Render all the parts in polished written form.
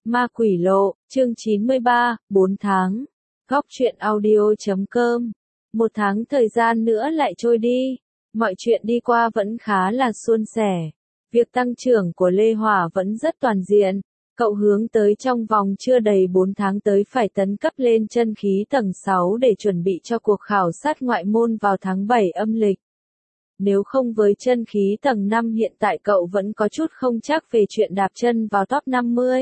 Ma Quỷ Lộ, chương 93, 4 tháng. Góc truyện audio.com. 1 tháng thời gian nữa lại trôi đi. Mọi chuyện đi qua vẫn khá là suôn sẻ. Việc tăng trưởng của Lê Hòa vẫn rất toàn diện. Cậu hướng tới trong vòng chưa đầy 4 tháng tới phải tấn cấp lên chân khí tầng 6 để chuẩn bị cho cuộc khảo sát ngoại môn vào tháng 7 âm lịch. Nếu không với chân khí tầng 5 hiện tại cậu vẫn có chút không chắc về chuyện đạp chân vào top 50.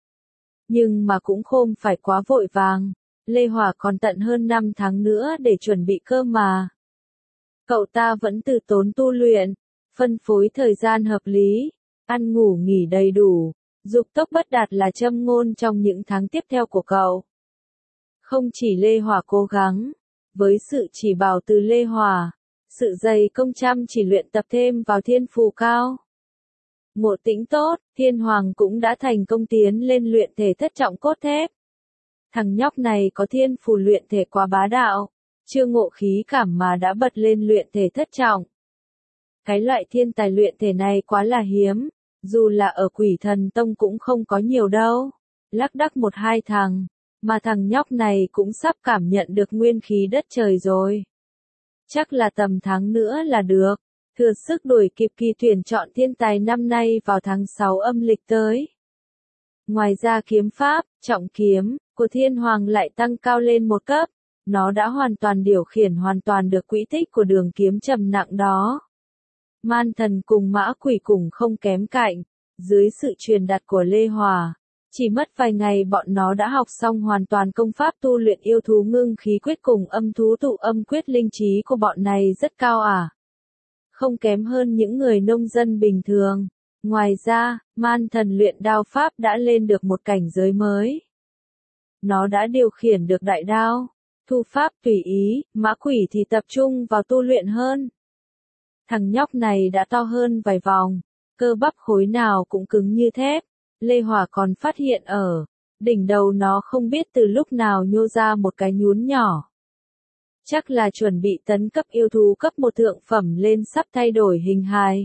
Nhưng mà cũng không phải quá vội vàng. Lê Hòa còn tận hơn 5 tháng nữa để chuẩn bị cơ mà. Cậu ta vẫn từ tốn tu luyện, phân phối thời gian hợp lý, ăn ngủ nghỉ đầy đủ, dục tốc bất đạt là châm ngôn trong những tháng tiếp theo của cậu. Không chỉ Lê Hòa cố gắng, với sự chỉ bảo từ Lê Hòa, sự dày công chăm chỉ luyện tập thêm vào thiên phù cao. Ngộ tĩnh tốt, Thiên Hoàng cũng đã thành công tiến lên luyện thể thất trọng cốt thép. Thằng nhóc này có thiên phù luyện thể quá bá đạo, chưa ngộ khí cảm mà đã bật lên luyện thể thất trọng. Cái loại thiên tài luyện thể này quá là hiếm, dù là ở Quỷ Thần Tông cũng không có nhiều đâu. Lác đác 1-2 thằng, mà thằng nhóc này cũng sắp cảm nhận được nguyên khí đất trời rồi. Chắc là tầm tháng nữa là được, thừa sức đuổi kịp kỳ tuyển chọn thiên tài năm nay vào tháng 6 âm lịch tới. Ngoài ra kiếm pháp, trọng kiếm, của Thiên Hoàng lại tăng cao lên một cấp, nó đã hoàn toàn điều khiển hoàn toàn được quỹ tích của đường kiếm trầm nặng đó. Man Thần cùng Mã Quỷ cùng không kém cạnh, dưới sự truyền đạt của Lê Hòa, chỉ mất vài ngày bọn nó đã học xong hoàn toàn công pháp tu luyện yêu thú ngưng khí quyết cùng âm thú tụ âm quyết. Linh trí của bọn này rất cao à? Không kém hơn những người nông dân bình thường. Ngoài ra, Man Thần luyện đao pháp đã lên được một cảnh giới mới. Nó đã điều khiển được đại đao, thu pháp tùy ý, Mã Quỷ thì tập trung vào tu luyện hơn. Thằng nhóc này đã to hơn vài vòng, cơ bắp khối nào cũng cứng như thép. Lê Hòa còn phát hiện ở đỉnh đầu nó không biết từ lúc nào nhô ra một cái nhún nhỏ. Chắc là chuẩn bị tấn cấp yêu thú cấp 1 thượng phẩm lên, sắp thay đổi hình hài.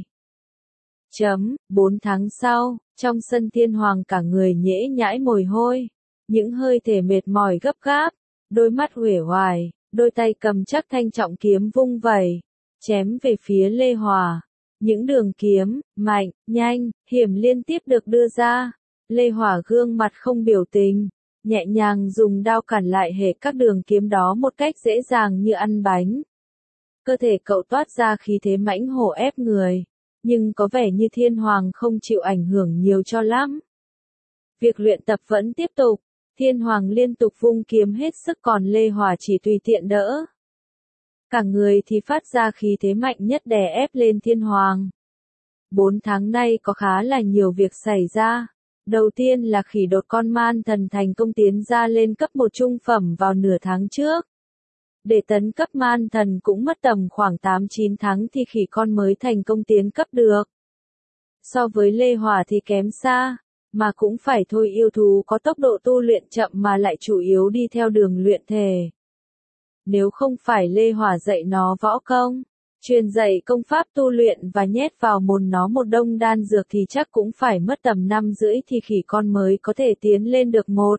4 tháng sau, trong sân Thiên Hoàng cả người nhễ nhãi mồ hôi, những hơi thể mệt mỏi gấp gáp, đôi mắt uể oải, đôi tay cầm chắc thanh trọng kiếm vung vẩy, chém về phía Lê Hòa. Những đường kiếm, mạnh, nhanh, hiểm liên tiếp được đưa ra. Lê Hòa gương mặt không biểu tình, nhẹ nhàng dùng đao cản lại hệ các đường kiếm đó một cách dễ dàng như ăn bánh. Cơ thể cậu toát ra khí thế mãnh hổ ép người, nhưng có vẻ như Thiên Hoàng không chịu ảnh hưởng nhiều cho lắm. Việc luyện tập vẫn tiếp tục, Thiên Hoàng liên tục vung kiếm hết sức còn Lê Hòa chỉ tùy tiện đỡ. Cả người thì phát ra khí thế mạnh nhất đè ép lên Thiên Hoàng. 4 tháng nay có khá là nhiều việc xảy ra. Đầu tiên là khỉ đột con Man Thần thành công tiến ra lên cấp 1 trung phẩm vào nửa tháng trước. Để tấn cấp Man Thần cũng mất tầm khoảng 8-9 tháng thì khỉ con mới thành công tiến cấp được. So với Lê Hòa thì kém xa, mà cũng phải thôi, yêu thú có tốc độ tu luyện chậm mà lại chủ yếu đi theo đường luyện thể. Nếu không phải Lê Hòa dạy nó võ công, truyền dạy công pháp tu luyện và nhét vào mồm nó một đông đan dược thì chắc cũng phải mất tầm 5 rưỡi thì khỉ con mới có thể tiến lên được 1.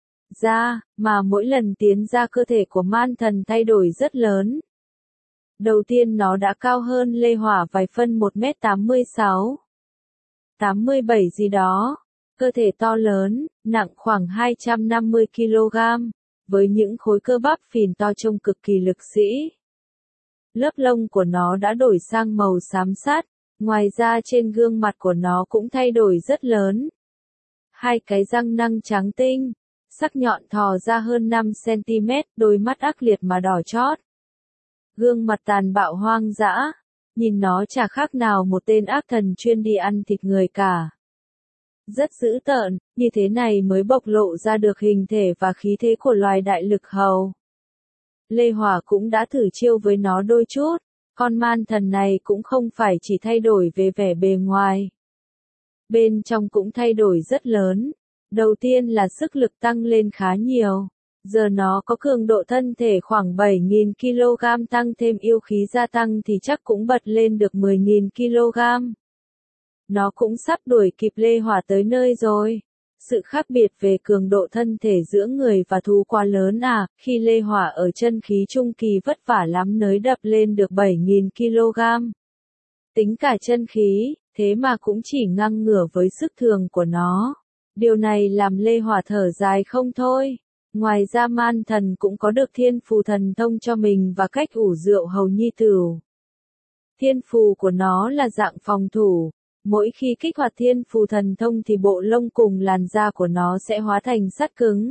Mà mỗi lần tiến ra cơ thể của Man Thần thay đổi rất lớn. Đầu tiên nó đã cao hơn Lê Hòa vài phân, 1m86, 87 gì đó, cơ thể to lớn, nặng khoảng 250 kg. Với những khối cơ bắp phìn to trông cực kỳ lực sĩ. Lớp lông của nó đã đổi sang màu xám sắt, ngoài ra trên gương mặt của nó cũng thay đổi rất lớn. 2 cái răng nanh trắng tinh, sắc nhọn thò ra hơn 5 cm, đôi mắt ác liệt mà đỏ chót. Gương mặt tàn bạo hoang dã, nhìn nó chả khác nào một tên ác thần chuyên đi ăn thịt người cả. Rất dữ tợn, như thế này mới bộc lộ ra được hình thể và khí thế của loài đại lực hầu. Lê Hòa cũng đã thử chiêu với nó đôi chút, con Man Thần này cũng không phải chỉ thay đổi về vẻ bề ngoài. Bên trong cũng thay đổi rất lớn. Đầu tiên là sức lực tăng lên khá nhiều. Giờ nó có cường độ thân thể khoảng 7.000 kg, tăng thêm yêu khí gia tăng thì chắc cũng bật lên được 10.000 kg. Nó cũng sắp đuổi kịp Lê Hòa tới nơi rồi. Sự khác biệt về cường độ thân thể giữa người và thú quá lớn à, khi Lê Hỏa ở chân khí trung kỳ vất vả lắm mới đập lên được 7.000 kg. Tính cả chân khí, thế mà cũng chỉ ngang ngửa với sức thường của nó. Điều này làm Lê Hỏa thở dài không thôi. Ngoài ra Man Thần cũng có được thiên phù thần thông cho mình và cách ủ rượu hầu nhi tửu. Thiên phù của nó là dạng phòng thủ. Mỗi khi kích hoạt thiên phù thần thông thì bộ lông cùng làn da của nó sẽ hóa thành sắt cứng.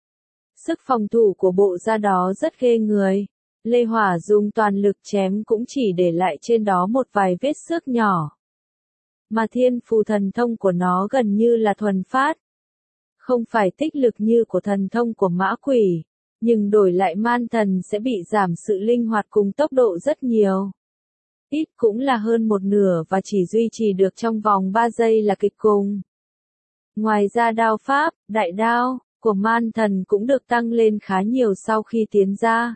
Sức phòng thủ của bộ da đó rất ghê người. Lê Hỏa dùng toàn lực chém cũng chỉ để lại trên đó một vài vết xước nhỏ. Mà thiên phù thần thông của nó gần như là thuần phát. Không phải tích lực như của thần thông của mã quỷ, nhưng đổi lại Man Thần sẽ bị giảm sự linh hoạt cùng tốc độ rất nhiều. Ít cũng là hơn một nửa và chỉ duy trì được trong vòng 3 giây là kịch cùng. Ngoài ra đao pháp, đại đao, của Man Thần cũng được tăng lên khá nhiều sau khi tiến ra.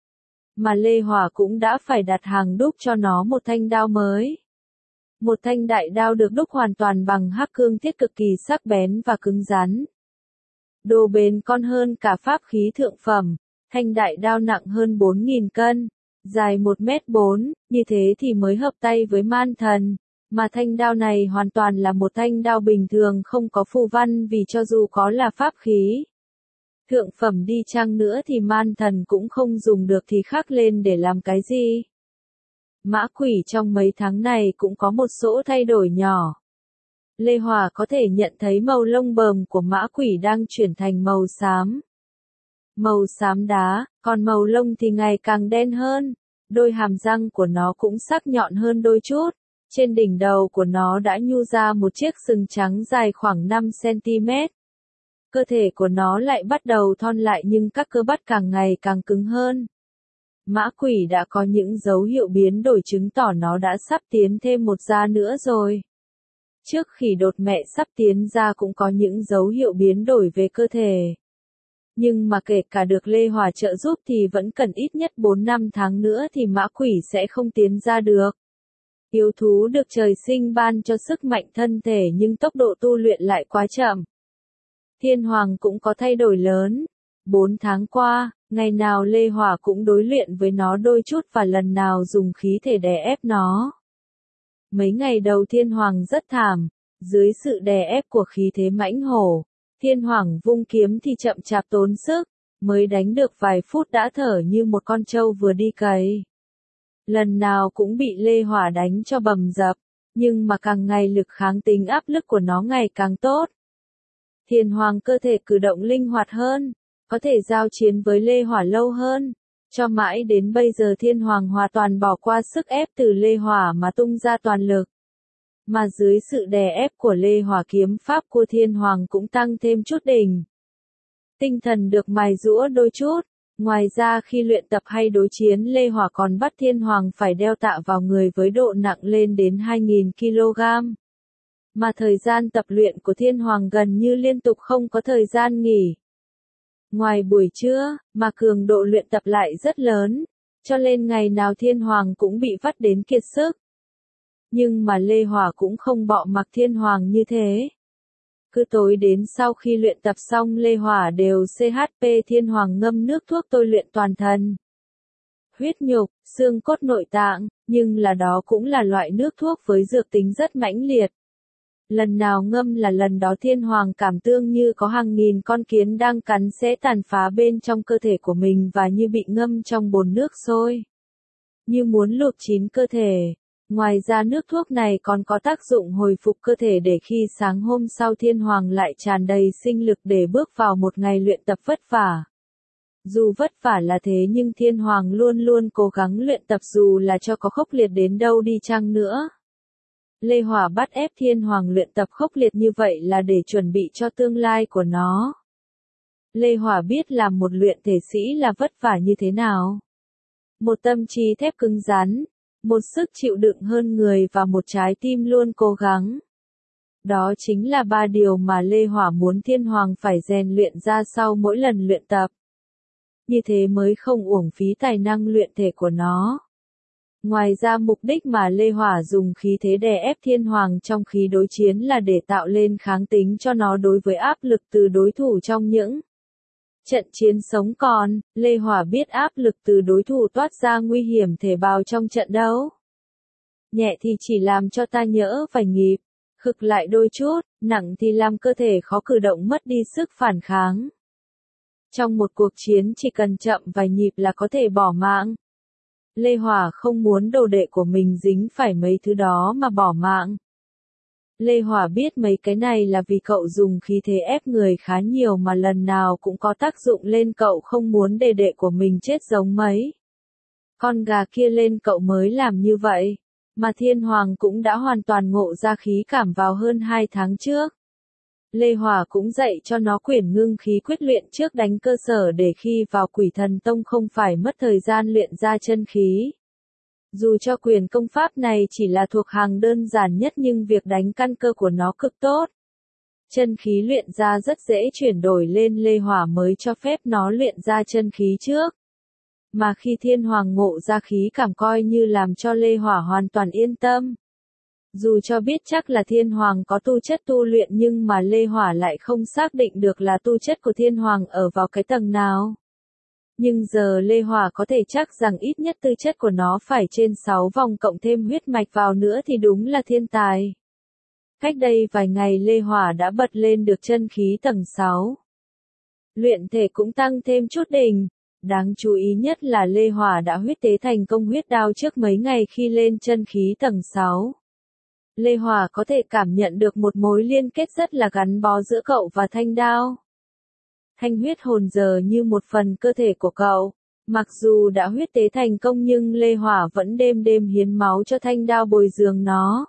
Mà Lê Hỏa cũng đã phải đặt hàng đúc cho nó một thanh đao mới. Một thanh đại đao được đúc hoàn toàn bằng hắc cương thiết cực kỳ sắc bén và cứng rắn. Đồ bền con hơn cả pháp khí thượng phẩm, thanh đại đao nặng hơn 4.000 cân, dài 1m4, như thế thì mới hợp tay với Man Thần. Mà thanh đao này hoàn toàn là một thanh đao bình thường không có phù văn vì cho dù có là pháp khí thượng phẩm đi chăng nữa thì Man Thần cũng không dùng được thì khắc lên để làm cái gì. Mã quỷ trong mấy tháng này cũng có một số thay đổi nhỏ. Lê Hỏa có thể nhận thấy màu lông bờm của mã quỷ đang chuyển thành màu xám. Màu xám đá, còn màu lông thì ngày càng đen hơn. Đôi hàm răng của nó cũng sắc nhọn hơn đôi chút. Trên đỉnh đầu của nó đã nhu ra một chiếc sừng trắng dài khoảng 5 cm. Cơ thể của nó lại bắt đầu thon lại nhưng các cơ bắp càng ngày càng cứng hơn. Mã quỷ đã có những dấu hiệu biến đổi chứng tỏ nó đã sắp tiến thêm một gia nữa rồi. Trước khi đột mẹ sắp tiến ra cũng có những dấu hiệu biến đổi về cơ thể. Nhưng mà kể cả được Lê Hỏa trợ giúp thì vẫn cần ít nhất 4-5 tháng nữa thì mã quỷ sẽ không tiến ra được. Yêu thú được trời sinh ban cho sức mạnh thân thể nhưng tốc độ tu luyện lại quá chậm. Thiên Hoàng cũng có thay đổi lớn. 4 tháng qua, ngày nào Lê Hỏa cũng đối luyện với nó đôi chút và lần nào dùng khí thể đè ép nó. Mấy ngày đầu Thiên Hoàng rất thảm, dưới sự đè ép của khí thế mãnh hổ, Thiên Hoàng vung kiếm thì chậm chạp tốn sức, mới đánh được vài phút đã thở như một con trâu vừa đi cày. Lần nào cũng bị Lê Hỏa đánh cho bầm dập, nhưng mà càng ngày lực kháng tính áp lực của nó ngày càng tốt. Thiên Hoàng cơ thể cử động linh hoạt hơn, có thể giao chiến với Lê Hỏa lâu hơn. Cho mãi đến bây giờ Thiên Hoàng hoàn toàn bỏ qua sức ép từ Lê Hỏa mà tung ra toàn lực. Mà dưới sự đè ép của Lê Hỏa kiếm pháp của Thiên Hoàng cũng tăng thêm chút đỉnh. Tinh thần được mài giũa đôi chút. Ngoài ra khi luyện tập hay đối chiến Lê Hỏa còn bắt Thiên Hoàng phải đeo tạ vào người với độ nặng lên đến 2.000 kg. Mà thời gian tập luyện của Thiên Hoàng gần như liên tục không có thời gian nghỉ. Ngoài buổi trưa, mà cường độ luyện tập lại rất lớn, cho nên ngày nào Thiên Hoàng cũng bị vắt đến kiệt sức. Nhưng mà Lê Hỏa cũng không bỏ mặc Thiên Hoàng như thế. Cứ tối đến sau khi luyện tập xong Lê Hỏa đều CHP Thiên Hoàng ngâm nước thuốc tôi luyện toàn thân. Huyết nhục, xương cốt nội tạng, nhưng là đó cũng là loại nước thuốc với dược tính rất mãnh liệt. Lần nào ngâm là lần đó Thiên Hoàng cảm tương như có hàng nghìn con kiến đang cắn xé tàn phá bên trong cơ thể của mình và như bị ngâm trong bồn nước sôi. Như muốn luộc chín cơ thể. Ngoài ra nước thuốc này còn có tác dụng hồi phục cơ thể để khi sáng hôm sau Thiên Hoàng lại tràn đầy sinh lực để bước vào một ngày luyện tập vất vả. Dù vất vả là thế nhưng Thiên Hoàng luôn luôn cố gắng luyện tập dù là cho có khốc liệt đến đâu đi chăng nữa. Lê Hỏa bắt ép Thiên Hoàng luyện tập khốc liệt như vậy là để chuẩn bị cho tương lai của nó. Lê Hỏa biết làm một luyện thể sĩ là vất vả như thế nào. Một tâm trí thép cứng rắn, một sức chịu đựng hơn người và một trái tim luôn cố gắng. Đó chính là 3 điều mà Lê Hỏa muốn Thiên Hoàng phải rèn luyện ra sau mỗi lần luyện tập. Như thế mới không uổng phí tài năng luyện thể của nó. Ngoài ra mục đích mà Lê Hỏa dùng khí thế đè ép Thiên Hoàng trong khí đối chiến là để tạo lên kháng tính cho nó đối với áp lực từ đối thủ trong những trận chiến sống còn. Lê Hỏa biết áp lực từ đối thủ toát ra nguy hiểm thể bào trong trận đấu. Nhẹ thì chỉ làm cho ta nhỡ vài nhịp, khực lại đôi chút, nặng thì làm cơ thể khó cử động mất đi sức phản kháng. Trong một cuộc chiến chỉ cần chậm vài nhịp là có thể bỏ mạng. Lê Hỏa không muốn đồ đệ của mình dính phải mấy thứ đó mà bỏ mạng. Lê Hỏa biết mấy cái này là vì cậu dùng khí thế ép người khá nhiều mà lần nào cũng có tác dụng lên cậu, không muốn đệ đệ của mình chết giống mấy con gà kia lên cậu mới làm như vậy. Mà Thiên Hoàng cũng đã hoàn toàn ngộ ra khí cảm vào hơn 2 tháng trước. Lê Hỏa cũng dạy cho nó quyển ngưng khí quyết luyện trước đánh cơ sở để khi vào Quỷ Thần Tông không phải mất thời gian luyện ra chân khí. Dù cho quyền công pháp này chỉ là thuộc hàng đơn giản nhất nhưng việc đánh căn cơ của nó cực tốt. Chân khí luyện ra rất dễ chuyển đổi lên Lê Hỏa mới cho phép nó luyện ra chân khí trước. Mà khi Thiên Hoàng ngộ ra khí cảm coi như làm cho Lê Hỏa hoàn toàn yên tâm. Dù cho biết chắc là Thiên Hoàng có tu chất tu luyện nhưng mà Lê Hỏa lại không xác định được là tu chất của Thiên Hoàng ở vào cái tầng nào. Nhưng giờ Lê Hỏa có thể chắc rằng ít nhất tư chất của nó phải trên 6 vòng cộng thêm huyết mạch vào nữa thì đúng là thiên tài. Cách đây vài ngày Lê Hỏa đã bật lên được chân khí tầng 6. Luyện thể cũng tăng thêm chút đỉnh. Đáng chú ý nhất là Lê Hỏa đã huyết tế thành công huyết đao trước mấy ngày khi lên chân khí tầng 6. Lê Hỏa có thể cảm nhận được một mối liên kết rất là gắn bó giữa cậu và thanh đao. Thanh huyết hồn giờ như một phần cơ thể của cậu. Mặc dù đã huyết tế thành công nhưng Lê Hỏa vẫn đêm đêm hiến máu cho thanh đao bồi dưỡng nó.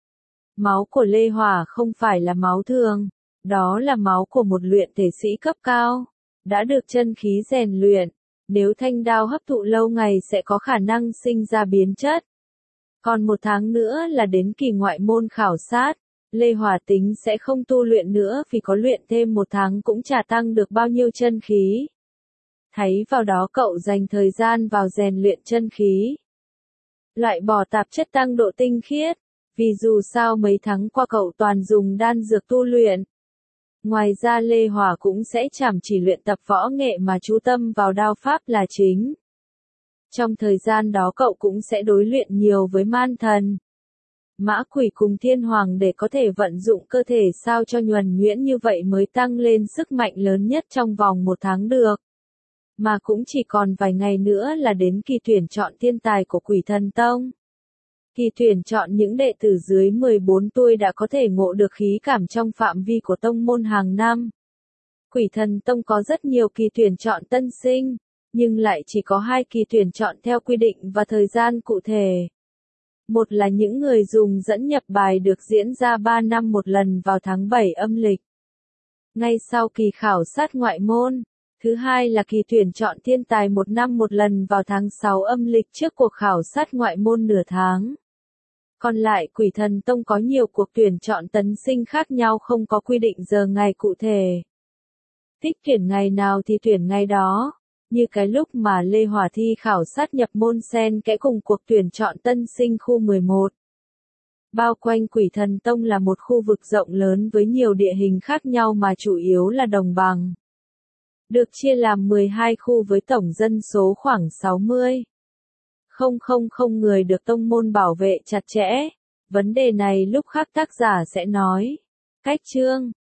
Máu của Lê Hỏa không phải là máu thường. Đó là máu của một luyện thể sĩ cấp cao. Đã được chân khí rèn luyện. Nếu thanh đao hấp thụ lâu ngày sẽ có khả năng sinh ra biến chất. Còn 1 tháng nữa là đến kỳ ngoại môn khảo sát. Lê Hỏa tính sẽ không tu luyện nữa vì có luyện thêm 1 tháng cũng chả tăng được bao nhiêu chân khí. Thấy vào đó cậu dành thời gian vào rèn luyện chân khí. Loại bỏ tạp chất tăng độ tinh khiết. Vì dù sao mấy tháng qua cậu toàn dùng đan dược tu luyện. Ngoài ra Lê Hỏa cũng sẽ chăm chỉ luyện tập võ nghệ mà chú tâm vào đao pháp là chính. Trong thời gian đó cậu cũng sẽ đối luyện nhiều với man thần, mã quỷ cùng Thiên Hoàng để có thể vận dụng cơ thể sao cho nhuần nhuyễn như vậy mới tăng lên sức mạnh lớn nhất trong vòng 1 tháng được. Mà cũng chỉ còn vài ngày nữa là đến kỳ tuyển chọn thiên tài của Quỷ Thần Tông. Kỳ tuyển chọn những đệ tử dưới 14 tuổi đã có thể ngộ được khí cảm trong phạm vi của tông môn hàng năm. Quỷ Thần Tông có rất nhiều kỳ tuyển chọn tân sinh, nhưng lại chỉ có 2 kỳ tuyển chọn theo quy định và thời gian cụ thể. Một là những người dùng dẫn nhập bài được diễn ra 3 năm một lần vào tháng 7 âm lịch, ngay sau kỳ khảo sát ngoại môn. Thứ hai là kỳ tuyển chọn thiên tài 1 năm một lần vào tháng 6 âm lịch trước cuộc khảo sát ngoại môn nửa tháng. Còn lại Quỷ Thần Tông có nhiều cuộc tuyển chọn tấn sinh khác nhau không có quy định giờ ngày cụ thể. Thích tuyển ngày nào thì tuyển ngày đó. Như cái lúc mà Lê Hỏa thi khảo sát nhập môn xen kẽ cùng cuộc tuyển chọn tân sinh khu 11. Bao quanh Quỷ Thần Tông là một khu vực rộng lớn với nhiều địa hình khác nhau mà chủ yếu là đồng bằng. Được chia làm 12 khu với tổng dân số khoảng 60,000 người được tông môn bảo vệ chặt chẽ. Vấn đề này lúc khác tác giả sẽ nói. Cách chương